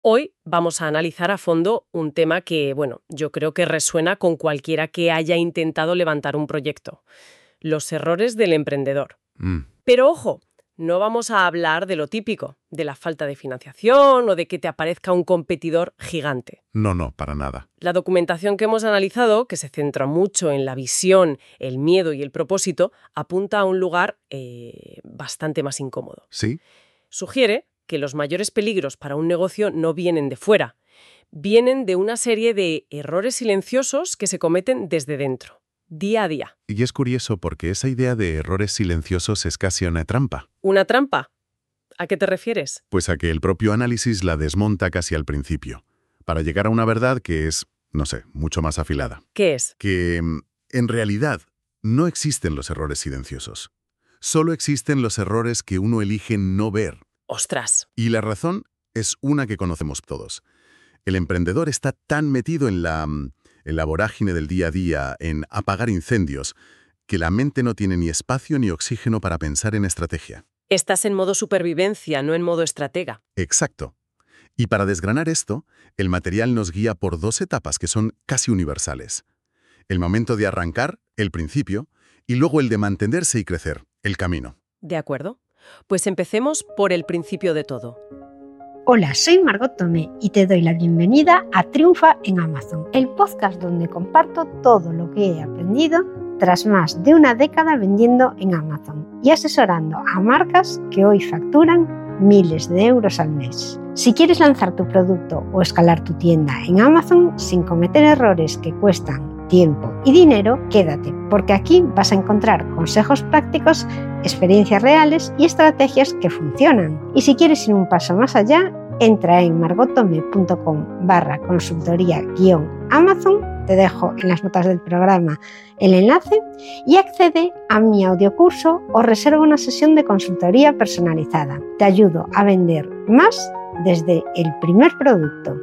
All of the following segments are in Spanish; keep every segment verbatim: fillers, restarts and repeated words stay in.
Hoy vamos a analizar a fondo un tema que, bueno, yo creo que resuena con cualquiera que haya intentado levantar un proyecto. Los errores del emprendedor. Mm. Pero ojo, no vamos a hablar de lo típico, de la falta de financiación o de que te aparezca un competidor gigante. No, no, para nada. La documentación que hemos analizado, que se centra mucho en la visión, el miedo y el propósito, apunta a un lugar eh, bastante más incómodo. ¿Sí? Sugiere que los mayores peligros para un negocio no vienen de fuera, vienen de una serie de errores silenciosos que se cometen desde dentro, día a día. Y es curioso porque esa idea de errores silenciosos es casi una trampa. ¿Una trampa? ¿A qué te refieres? Pues a que el propio análisis la desmonta casi al principio, para llegar a una verdad que es, no sé, mucho más afilada. ¿Qué es? Que, mm, en realidad, no existen los errores silenciosos. Solo existen los errores que uno elige no ver. ¡Ostras! Y la razón es una que conocemos todos. El emprendedor está tan metido en la, mm, en la vorágine del día a día, en apagar incendios, que la mente no tiene ni espacio ni oxígeno para pensar en estrategia. Estás en modo supervivencia, no en modo estratega. Exacto. Y para desgranar esto, el material nos guía por dos etapas que son casi universales. El momento de arrancar, el principio, y luego el de mantenerse y crecer, el camino. ¿De acuerdo? Pues empecemos por el principio de todo. Hola, soy Margot Tomé y te doy la bienvenida a Triunfa en Amazon, el podcast donde comparto todo lo que he aprendido tras más de una década vendiendo en Amazon y asesorando a marcas que hoy facturan miles de euros al mes. Si quieres lanzar tu producto o escalar tu tienda en Amazon sin cometer errores que cuestan tiempo y dinero, quédate, porque aquí vas a encontrar consejos prácticos, experiencias reales y estrategias que funcionan. Y si quieres ir un paso más allá, entra en margotome.com barra consultoría guión Amazon, te dejo en las notas del programa el enlace y accede a mi audiocurso o reserva una sesión de consultoría personalizada. Te ayudo a vender más desde el primer producto.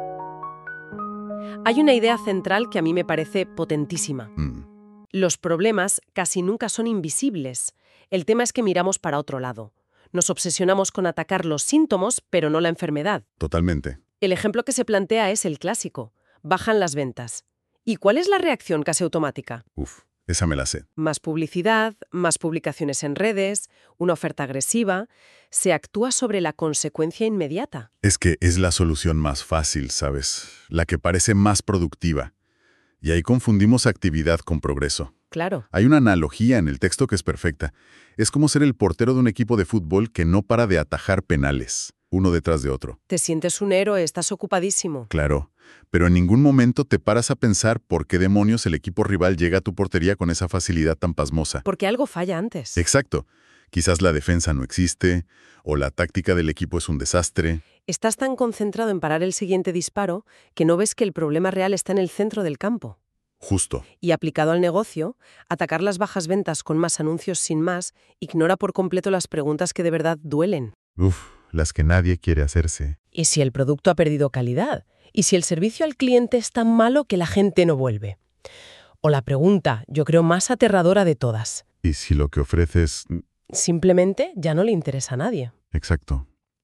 Hay una idea central que a mí me parece potentísima. Mm. Los problemas casi nunca son invisibles. El tema es que miramos para otro lado. Nos obsesionamos con atacar los síntomas, pero no la enfermedad. Totalmente. El ejemplo que se plantea es el clásico. Bajan las ventas. ¿Y cuál es la reacción casi automática? Uf, esa me la sé. Más publicidad, más publicaciones en redes, una oferta agresiva. Se actúa sobre la consecuencia inmediata. Es que es la solución más fácil, ¿sabes? La que parece más productiva. Y ahí confundimos actividad con progreso. Claro. Hay una analogía en el texto que es perfecta. Es como ser el portero de un equipo de fútbol que no para de atajar penales, uno detrás de otro. Te sientes un héroe, estás ocupadísimo. Claro, pero en ningún momento te paras a pensar por qué demonios el equipo rival llega a tu portería con esa facilidad tan pasmosa. Porque algo falla antes. Exacto. Quizás la defensa no existe, o la táctica del equipo es un desastre. Estás tan concentrado en parar el siguiente disparo que no ves que el problema real está en el centro del campo. Justo. Y aplicado al negocio, atacar las bajas ventas con más anuncios sin más ignora por completo las preguntas que de verdad duelen. Uf, las que nadie quiere hacerse. ¿Y si el producto ha perdido calidad? ¿Y si el servicio al cliente es tan malo que la gente no vuelve? O la pregunta, yo creo, más aterradora de todas. ¿Y si lo que ofreces... Simplemente ya no le interesa a nadie. Exacto.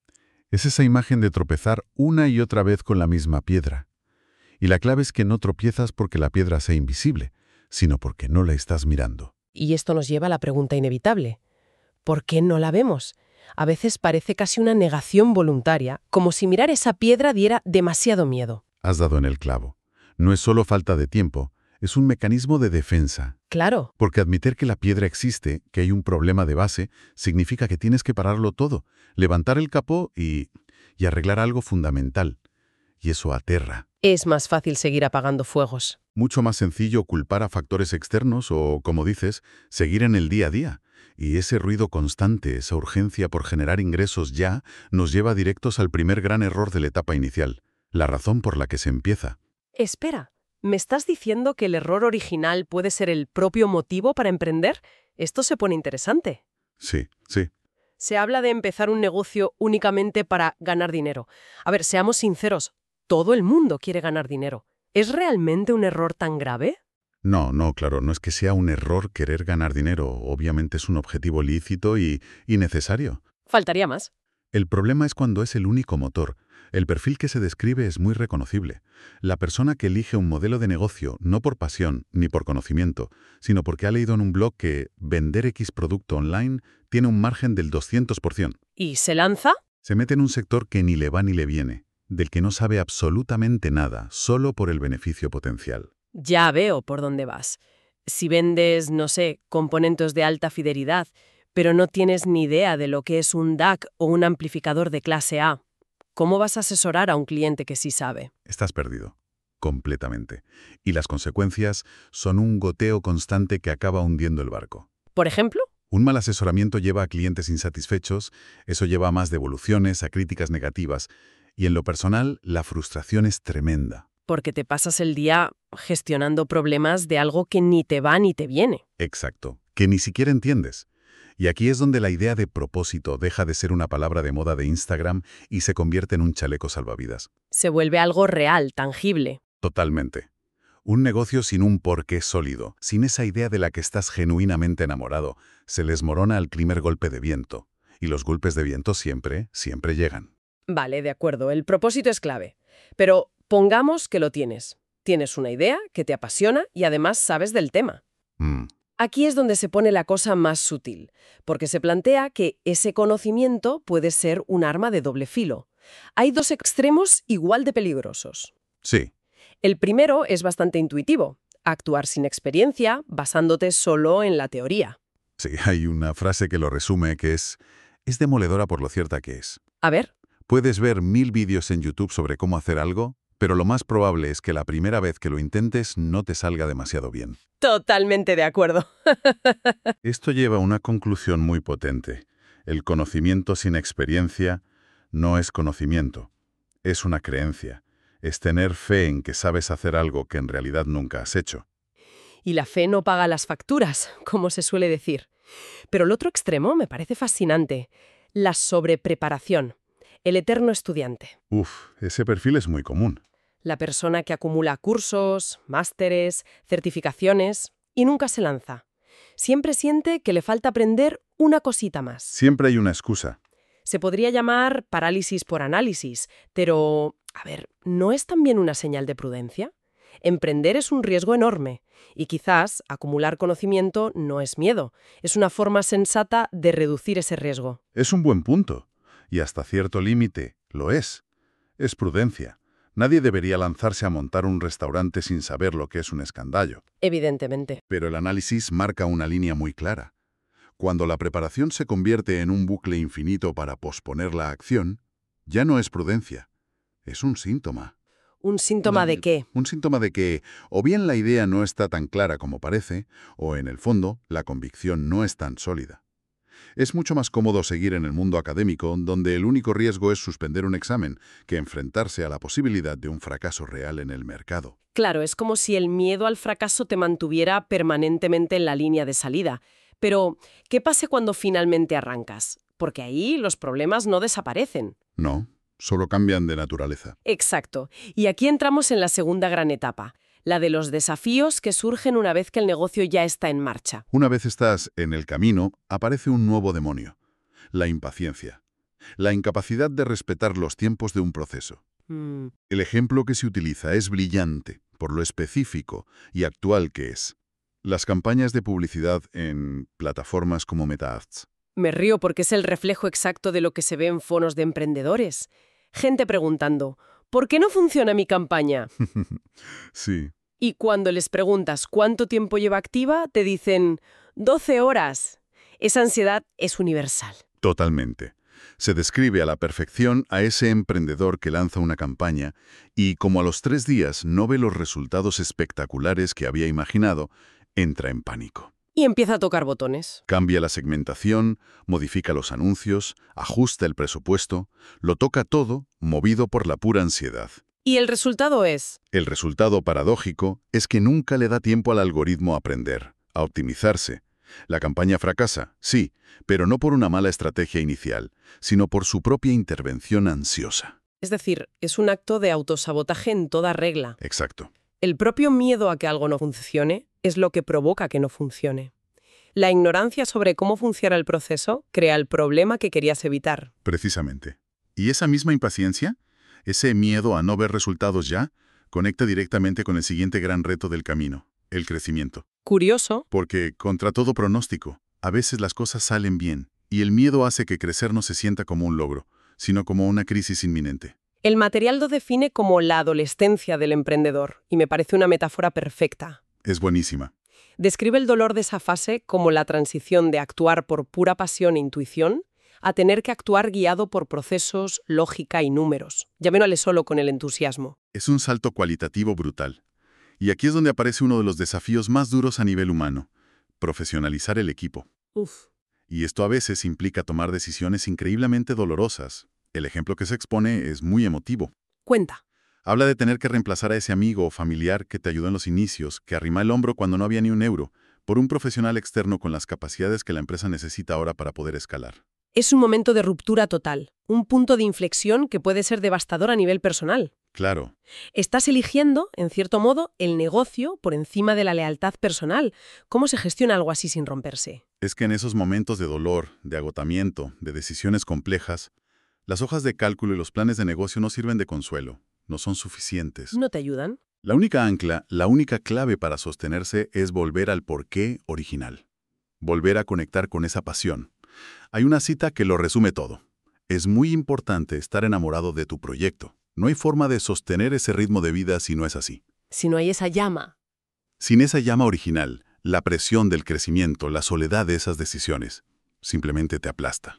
Es esa imagen de tropezar una y otra vez con la misma piedra. Y la clave es que no tropiezas porque la piedra sea invisible, sino porque no la estás mirando. Y esto nos lleva a la pregunta inevitable. ¿Por qué no la vemos? A veces parece casi una negación voluntaria, como si mirar esa piedra diera demasiado miedo. Has dado en el clavo. No es solo falta de tiempo, es un mecanismo de defensa. Claro. Porque admitir que la piedra existe, que hay un problema de base, significa que tienes que pararlo todo, levantar el capó y, y arreglar algo fundamental. Y eso aterra. Es más fácil seguir apagando fuegos. Mucho más sencillo culpar a factores externos o, como dices, seguir en el día a día. Y ese ruido constante, esa urgencia por generar ingresos ya, nos lleva directos al primer gran error de la etapa inicial, la razón por la que se empieza. Espera, ¿me estás diciendo que el error original puede ser el propio motivo para emprender? Esto se pone interesante. Sí, sí. Se habla de empezar un negocio únicamente para ganar dinero. A ver, seamos sinceros, todo el mundo quiere ganar dinero. ¿Es realmente un error tan grave? No, no, claro, no es que sea un error querer ganar dinero. Obviamente es un objetivo lícito y, y necesario. Faltaría más. El problema es cuando es el único motor. El perfil que se describe es muy reconocible. La persona que elige un modelo de negocio no por pasión ni por conocimiento, sino porque ha leído en un blog que vender X producto online tiene un margen del doscientos por ciento. ¿Y se lanza? Se mete en un sector que ni le va ni le viene, del que no sabe absolutamente nada, solo por el beneficio potencial. Ya veo por dónde vas. Si vendes, no sé, componentes de alta fidelidad, pero no tienes ni idea de lo que es un D A C o un amplificador de clase A, ¿cómo vas a asesorar a un cliente que sí sabe? Estás perdido, completamente. Y las consecuencias son un goteo constante que acaba hundiendo el barco. ¿Por ejemplo? Un mal asesoramiento lleva a clientes insatisfechos, eso lleva a más devoluciones, a críticas negativas, y en lo personal, la frustración es tremenda. Porque te pasas el día gestionando problemas de algo que ni te va ni te viene. Exacto, que ni siquiera entiendes. Y aquí es donde la idea de propósito deja de ser una palabra de moda de Instagram y se convierte en un chaleco salvavidas. Se vuelve algo real, tangible. Totalmente. Un negocio sin un porqué sólido, sin esa idea de la que estás genuinamente enamorado, se les morona al primer golpe de viento. Y los golpes de viento siempre, siempre llegan. Vale, de acuerdo, el propósito es clave. Pero pongamos que lo tienes. Tienes una idea que te apasiona y además sabes del tema. Mm. Aquí es donde se pone la cosa más sutil, porque se plantea que ese conocimiento puede ser un arma de doble filo. Hay dos extremos igual de peligrosos. Sí. El primero es bastante intuitivo, actuar sin experiencia, basándote solo en la teoría. Sí, hay una frase que lo resume que es, es demoledora por lo cierta que es. A ver. Puedes ver mil vídeos en YouTube sobre cómo hacer algo, pero lo más probable es que la primera vez que lo intentes no te salga demasiado bien. Totalmente de acuerdo. Esto lleva a una conclusión muy potente. El conocimiento sin experiencia no es conocimiento, es una creencia. Es tener fe en que sabes hacer algo que en realidad nunca has hecho. Y la fe no paga las facturas, como se suele decir. Pero el otro extremo me parece fascinante, la sobrepreparación, el eterno estudiante. Uf, ese perfil es muy común. La persona que acumula cursos, másteres, certificaciones y nunca se lanza. Siempre siente que le falta aprender una cosita más. Siempre hay una excusa. Se podría llamar parálisis por análisis, pero, a ver, ¿no es también una señal de prudencia? Emprender es un riesgo enorme y quizás acumular conocimiento no es miedo, es una forma sensata de reducir ese riesgo. Es un buen punto, y hasta cierto límite lo es. Es prudencia. Nadie debería lanzarse a montar un restaurante sin saber lo que es un escandallo. Evidentemente. Pero el análisis marca una línea muy clara. Cuando la preparación se convierte en un bucle infinito para posponer la acción, ya no es prudencia, es un síntoma. ¿Un síntoma de qué? Un síntoma de que o bien la idea no está tan clara como parece, o en el fondo la convicción no es tan sólida. Es mucho más cómodo seguir en el mundo académico, donde el único riesgo es suspender un examen, que enfrentarse a la posibilidad de un fracaso real en el mercado. Claro, es como si el miedo al fracaso te mantuviera permanentemente en la línea de salida. Pero, ¿qué pasa cuando finalmente arrancas? Porque ahí los problemas no desaparecen. No, solo cambian de naturaleza. Exacto. Y aquí entramos en la segunda gran etapa, la de los desafíos que surgen una vez que el negocio ya está en marcha. Una vez estás en el camino, aparece un nuevo demonio, la impaciencia, la incapacidad de respetar los tiempos de un proceso. Mm. El ejemplo que se utiliza es brillante por lo específico y actual que es. Las campañas de publicidad en plataformas como MetaAds. Me río porque es el reflejo exacto de lo que se ve en foros de emprendedores. Gente preguntando, ¿por qué no funciona mi campaña? Sí. Y cuando les preguntas cuánto tiempo lleva activa, te dicen doce horas. Esa ansiedad es universal. Totalmente. Se describe a la perfección a ese emprendedor que lanza una campaña y, como a los tres días no ve los resultados espectaculares que había imaginado, entra en pánico. Y empieza a tocar botones. Cambia la segmentación, modifica los anuncios, ajusta el presupuesto, lo toca todo, movido por la pura ansiedad. Y el resultado es... El resultado paradójico es que nunca le da tiempo al algoritmo a aprender, a optimizarse. La campaña fracasa, sí, pero no por una mala estrategia inicial, sino por su propia intervención ansiosa. Es decir, es un acto de autosabotaje en toda regla. Exacto. El propio miedo a que algo no funcione es lo que provoca que no funcione. La ignorancia sobre cómo funciona el proceso crea el problema que querías evitar. Precisamente. Y esa misma impaciencia, ese miedo a no ver resultados ya, conecta directamente con el siguiente gran reto del camino, el crecimiento. Curioso. Porque, contra todo pronóstico, a veces las cosas salen bien, y el miedo hace que crecer no se sienta como un logro, sino como una crisis inminente. El material lo define como la adolescencia del emprendedor, y me parece una metáfora perfecta. Es buenísima. Describe el dolor de esa fase como la transición de actuar por pura pasión e intuición a tener que actuar guiado por procesos, lógica y números. Llamémosle solo con el entusiasmo. Es un salto cualitativo brutal. Y aquí es donde aparece uno de los desafíos más duros a nivel humano: profesionalizar el equipo. Uf. Y esto a veces implica tomar decisiones increíblemente dolorosas. El ejemplo que se expone es muy emotivo. Cuenta. Habla de tener que reemplazar a ese amigo o familiar que te ayudó en los inicios, que arrima el hombro cuando no había ni un euro, por un profesional externo con las capacidades que la empresa necesita ahora para poder escalar. Es un momento de ruptura total, un punto de inflexión que puede ser devastador a nivel personal. Claro. Estás eligiendo, en cierto modo, el negocio por encima de la lealtad personal. ¿Cómo se gestiona algo así sin romperse? Es que en esos momentos de dolor, de agotamiento, de decisiones complejas, las hojas de cálculo y los planes de negocio no sirven de consuelo, no son suficientes. ¿No te ayudan? La única ancla, la única clave para sostenerse es volver al porqué original. Volver a conectar con esa pasión. Hay una cita que lo resume todo. Es muy importante estar enamorado de tu proyecto. No hay forma de sostener ese ritmo de vida si no es así. Si no hay esa llama. Sin esa llama original, la presión del crecimiento, la soledad de esas decisiones, simplemente te aplasta.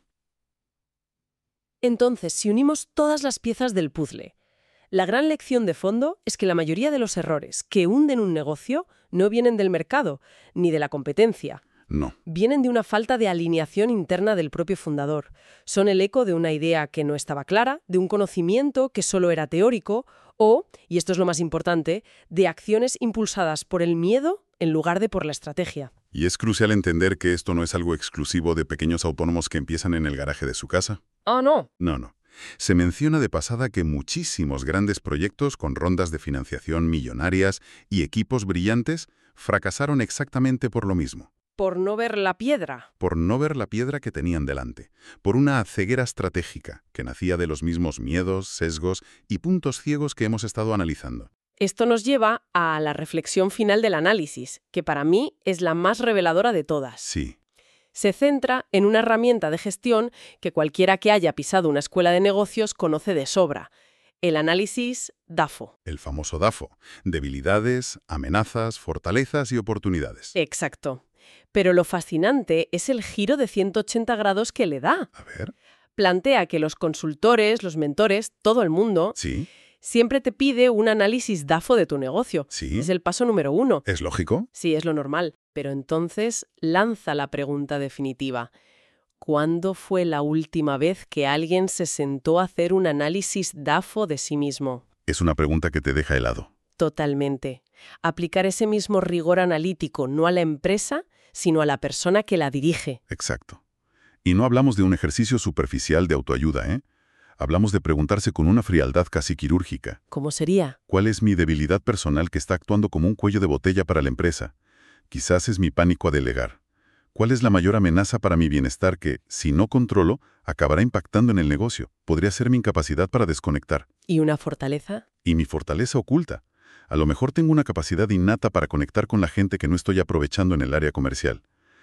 Entonces, si unimos todas las piezas del puzzle, la gran lección de fondo es que la mayoría de los errores que hunden un negocio no vienen del mercado, ni de la competencia. No. Vienen de una falta de alineación interna del propio fundador. Son el eco de una idea que no estaba clara, de un conocimiento que solo era teórico o, y esto es lo más importante, de acciones impulsadas por el miedo en lugar de por la estrategia. Y es crucial entender que esto no es algo exclusivo de pequeños autónomos que empiezan en el garaje de su casa. ¡Ah, no! No, no. Se menciona de pasada que muchísimos grandes proyectos con rondas de financiación millonarias y equipos brillantes fracasaron exactamente por lo mismo. Por no ver la piedra. Por no ver la piedra que tenían delante. Por una ceguera estratégica que nacía de los mismos miedos, sesgos y puntos ciegos que hemos estado analizando. Esto nos lleva a la reflexión final del análisis, que para mí es la más reveladora de todas. Sí. Se centra en una herramienta de gestión que cualquiera que haya pisado una escuela de negocios conoce de sobra. El análisis DAFO. El famoso DAFO. Debilidades, amenazas, fortalezas y oportunidades. Exacto. Pero lo fascinante es el giro de ciento ochenta grados que le da. A ver. Plantea que los consultores, los mentores, todo el mundo, Sí. siempre te pide un análisis DAFO de tu negocio. Sí. Es el paso número uno. ¿Es lógico? Sí, es lo normal. Pero entonces lanza la pregunta definitiva. ¿Cuándo fue la última vez que alguien se sentó a hacer un análisis DAFO de sí mismo? Es una pregunta que te deja helado. Totalmente. Aplicar ese mismo rigor analítico no a la empresa, sino a la persona que la dirige. Exacto. Y no hablamos de un ejercicio superficial de autoayuda, ¿eh? Hablamos de preguntarse con una frialdad casi quirúrgica. ¿Cómo sería? ¿Cuál es mi debilidad personal que está actuando como un cuello de botella para la empresa? Quizás es mi pánico a delegar. ¿Cuál es la mayor amenaza para mi bienestar que, si no controlo, acabará impactando en el negocio? Podría ser mi incapacidad para desconectar. ¿Y una fortaleza? Y mi fortaleza oculta. A lo mejor tengo una capacidad innata para conectar con la gente que no estoy aprovechando en el área comercial.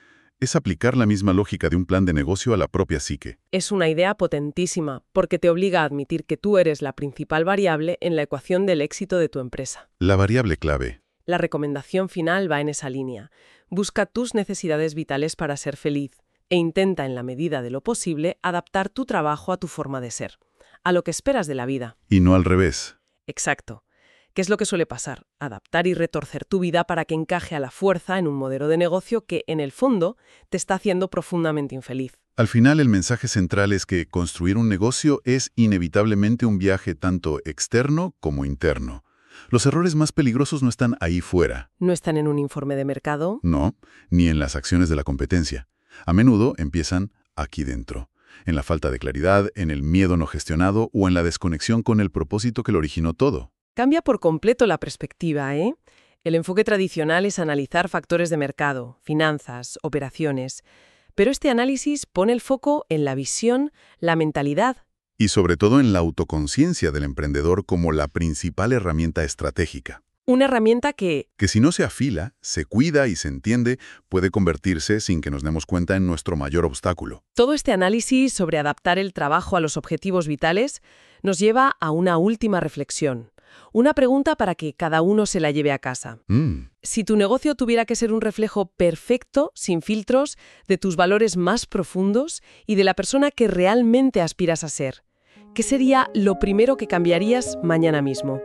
Es aplicar la misma lógica de un plan de negocio a la propia psique. Es una idea potentísima, porque te obliga a admitir que tú eres la principal variable en la ecuación del éxito de tu empresa. La variable clave. La recomendación final va en esa línea. Busca tus necesidades vitales para ser feliz e intenta, en la medida de lo posible, adaptar tu trabajo a tu forma de ser, a lo que esperas de la vida. Y no al revés. Exacto. ¿Qué es lo que suele pasar? Adaptar y retorcer tu vida para que encaje a la fuerza en un modelo de negocio que, en el fondo, te está haciendo profundamente infeliz. Al final, el mensaje central es que construir un negocio es inevitablemente un viaje tanto externo como interno. Los errores más peligrosos no están ahí fuera. ¿No están en un informe de mercado? No, ni en las acciones de la competencia. A menudo empiezan aquí dentro, en la falta de claridad, en el miedo no gestionado o en la desconexión con el propósito que lo originó todo. Cambia por completo la perspectiva, ¿eh? El enfoque tradicional es analizar factores de mercado, finanzas, operaciones, pero este análisis pone el foco en la visión, la mentalidad. Y sobre todo en la autoconciencia del emprendedor como la principal herramienta estratégica. Una herramienta que, Que si no se afila, se cuida y se entiende, puede convertirse, sin que nos demos cuenta, en nuestro mayor obstáculo. todo este análisis sobre adaptar el trabajo a los objetivos vitales nos lleva a una última reflexión. Una pregunta para que cada uno se la lleve a casa. Mm, Si tu negocio tuviera que ser un reflejo perfecto, sin filtros, de tus valores más profundos y de la persona que realmente aspiras a ser, ¿qué sería lo primero que cambiarías mañana mismo?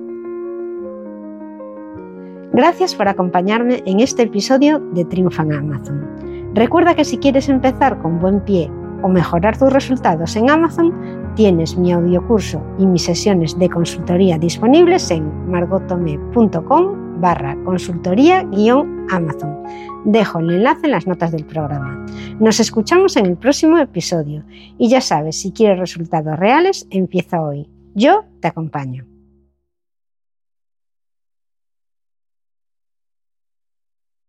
Gracias por acompañarme en este episodio de Triunfa en Amazon. Recuerda que si quieres empezar con buen pie o mejorar tus resultados en Amazon, tienes mi audiocurso y mis sesiones de consultoría disponibles en margotome.com barra consultoría guión Amazon. Dejo el enlace en las notas del programa. Nos escuchamos en el próximo episodio y ya sabes, si quieres resultados reales, empieza hoy. Yo te acompaño.